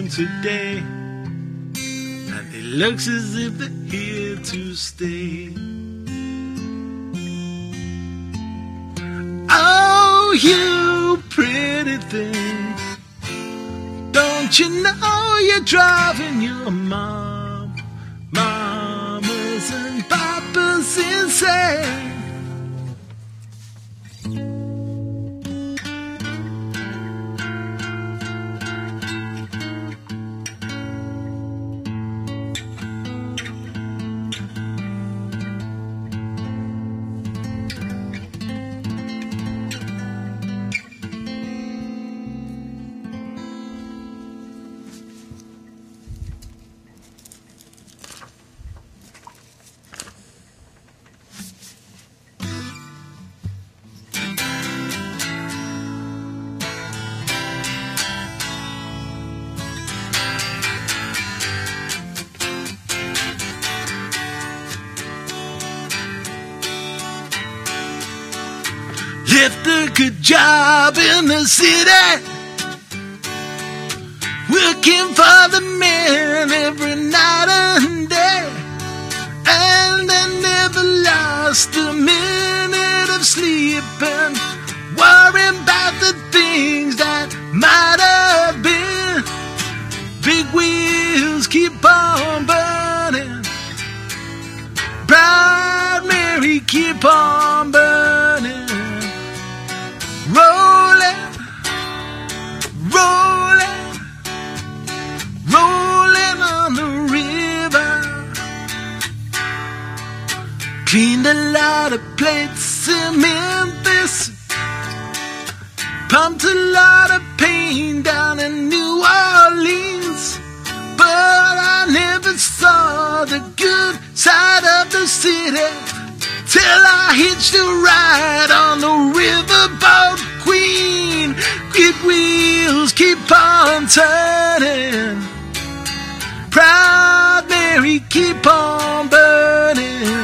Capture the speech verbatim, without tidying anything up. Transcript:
in today, and it looks as if they're here to stay. Oh, you pretty thing, don't you know you're driving your mom, mamas and papas insane? Left a good job in the city, working for the man every night and day, and I never lost a minute of sleeping, worrying about the things that might have been. Big wheels keep on burning, Proud Mary keep on burning. Rolling, rolling, rolling on the river. Cleaned a lot of plates in Memphis, pumped a lot of pain down in New Orleans, but I never saw the good side of the city till I hitched a ride on the riverboat Queen. Big wheels keep on turning, Proud Mary keep on burning.